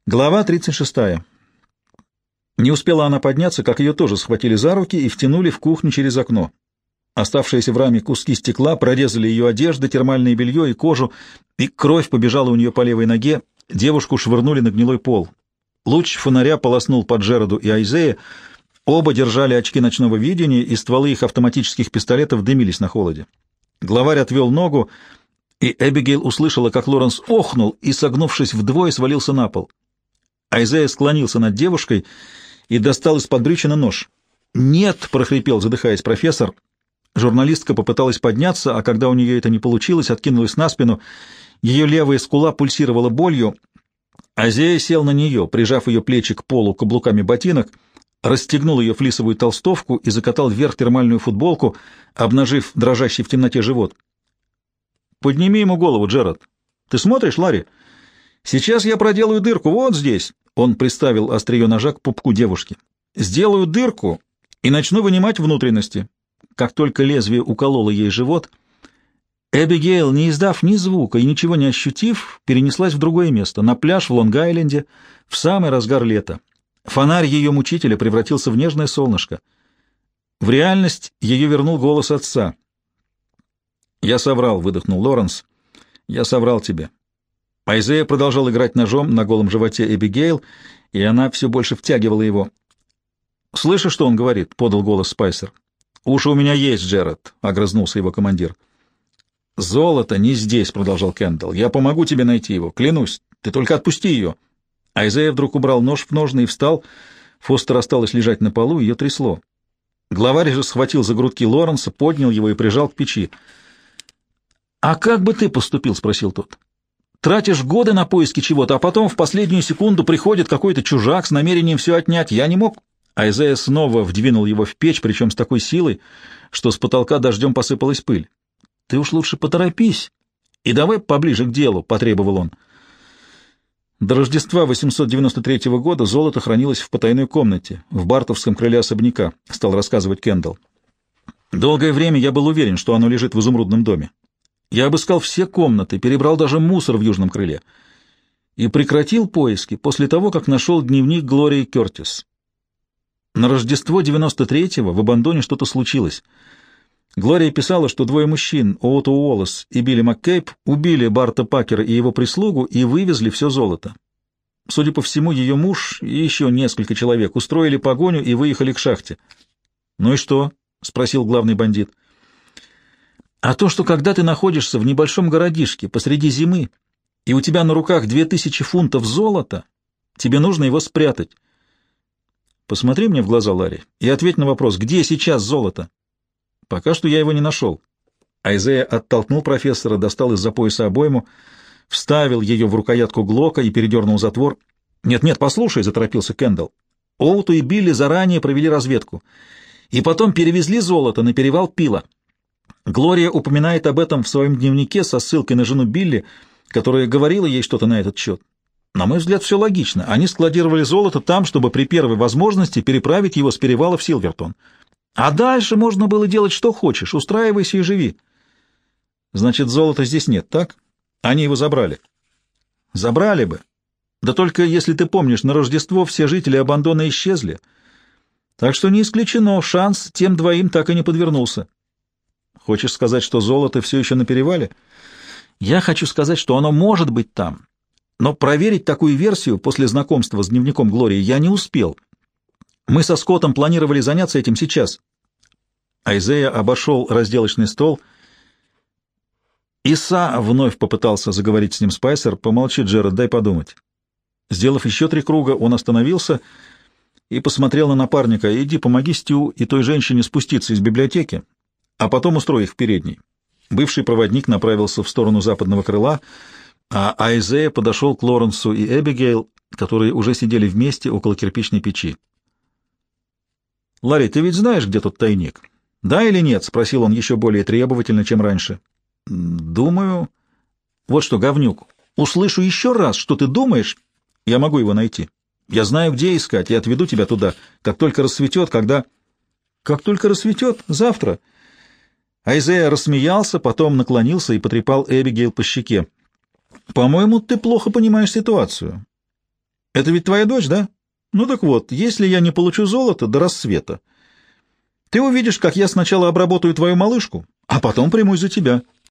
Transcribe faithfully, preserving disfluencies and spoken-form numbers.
Глава тридцать шестая. Не успела она подняться, как ее тоже схватили за руки и втянули в кухню через окно. Оставшиеся в раме куски стекла прорезали ее одежды, термальное белье и кожу, и кровь побежала у нее по левой ноге. Девушку швырнули на гнилой пол. Луч фонаря полоснул по Джераду и Айзее. Оба держали очки ночного видения, и стволы их автоматических пистолетов дымились на холоде. Главарь отвел ногу, и Эбигейл услышала, как Лоренс охнул и, согнувшись вдвое, свалился на пол. Айзея склонился над девушкой и достал из-под брючины нож. «Нет!» — прохрипел, задыхаясь, профессор. Журналистка попыталась подняться, а когда у нее это не получилось, откинулась на спину. Ее левая скула пульсировала болью. Айзея сел на нее, прижав ее плечи к полу каблуками ботинок, расстегнул ее флисовую толстовку и закатал вверх термальную футболку, обнажив дрожащий в темноте живот. «Подними ему голову, Джерард. Ты смотришь, Ларри? Сейчас я проделаю дырку вот здесь». Он приставил острие ножа к пупку девушки. «Сделаю дырку и начну вынимать внутренности». Как только лезвие укололо ей живот, Эбигейл, не издав ни звука и ничего не ощутив, перенеслась в другое место, на пляж в Лонг-Айленде, в самый разгар лета. Фонарь ее мучителя превратился в нежное солнышко. В реальность ее вернул голос отца. «Я соврал», — выдохнул Лоренс. «Я соврал тебе». Айзея продолжал играть ножом на голом животе Эбигейл, и она все больше втягивала его. «Слышишь, что он говорит?» — подал голос Спайсер. «Уши у меня есть, Джерард», — огрызнулся его командир. «Золото не здесь», — продолжал Кендалл. «Я помогу тебе найти его, клянусь. Ты только отпусти ее». Айзея вдруг убрал нож в ножны и встал. Фостер осталась лежать на полу, ее трясло. Главарь же схватил за грудки Лоренса, поднял его и прижал к печи. «А как бы ты поступил?» — спросил тот. «Тратишь годы на поиски чего-то, а потом в последнюю секунду приходит какой-то чужак с намерением все отнять. Я не мог...» Айзея снова вдвинул его в печь, причем с такой силой, что с потолка дождем посыпалась пыль. «Ты уж лучше поторопись и давай поближе к делу», — потребовал он. До Рождества восемьсот девяносто третьего года золото хранилось в потайной комнате, в бартовском крыле особняка, — стал рассказывать Кендалл. Долгое время я был уверен, что оно лежит в изумрудном доме. Я обыскал все комнаты, перебрал даже мусор в южном крыле и прекратил поиски после того, как нашел дневник Глории Кертис. На Рождество девяносто третьего в Абандоне что-то случилось. Глория писала, что двое мужчин, Оуто Уоллес и Билли МакКейб, убили Барта Пакера и его прислугу и вывезли все золото. Судя по всему, ее муж и еще несколько человек устроили погоню и выехали к шахте. «Ну и что?» — спросил главный бандит. «А то, что когда ты находишься в небольшом городишке посреди зимы, и у тебя на руках две тысячи фунтов золота, тебе нужно его спрятать. Посмотри мне в глаза, Ларри, и ответь на вопрос, где сейчас золото?» «Пока что я его не нашел». Айзея оттолкнул профессора, достал из-за пояса обойму, вставил ее в рукоятку Глока и передернул затвор. «Нет-нет, послушай», — заторопился Кендалл. «Оуту и Билли заранее провели разведку, и потом перевезли золото на перевал Пила. Глория упоминает об этом в своем дневнике со ссылкой на жену Билли, которая говорила ей что-то на этот счет. На мой взгляд, все логично. Они складировали золото там, чтобы при первой возможности переправить его с перевала в Силвертон. А дальше можно было делать что хочешь, устраивайся и живи». «Значит, золота здесь нет, так? Они его забрали». «Забрали бы. Да только, если ты помнишь, на Рождество все жители Абандона исчезли. Так что не исключено, шанс тем двоим так и не подвернулся». «Хочешь сказать, что золото все еще на перевале?» «Я хочу сказать, что оно может быть там. Но проверить такую версию после знакомства с дневником Глории я не успел. Мы со Скоттом планировали заняться этим сейчас». Айзея обошел разделочный стол. «Иса», — вновь попытался заговорить с ним Спайсер. «Помолчи, Джерард, дай подумать». Сделав еще три круга, он остановился и посмотрел на напарника. «Иди, помоги Стю и той женщине спуститься из библиотеки, а потом устрой их в передней». Бывший проводник направился в сторону западного крыла, а Айзея подошел к Лоренсу и Эбигейл, которые уже сидели вместе около кирпичной печи. «Ларри, ты ведь знаешь, где тут тайник? Да или нет?» — спросил он еще более требовательно, чем раньше. «Думаю...» «Вот что, говнюк, услышу еще раз, что ты думаешь, я могу его найти. Я знаю, где искать, и отведу тебя туда, как только рассветет, когда...» «Как только рассветет? Завтра?» Айзея рассмеялся, потом наклонился и потрепал Эбигейл по щеке. «По-моему, ты плохо понимаешь ситуацию. Это ведь твоя дочь, да? Ну так вот, если я не получу золото до рассвета, ты увидишь, как я сначала обработаю твою малышку, а потом примусь за тебя.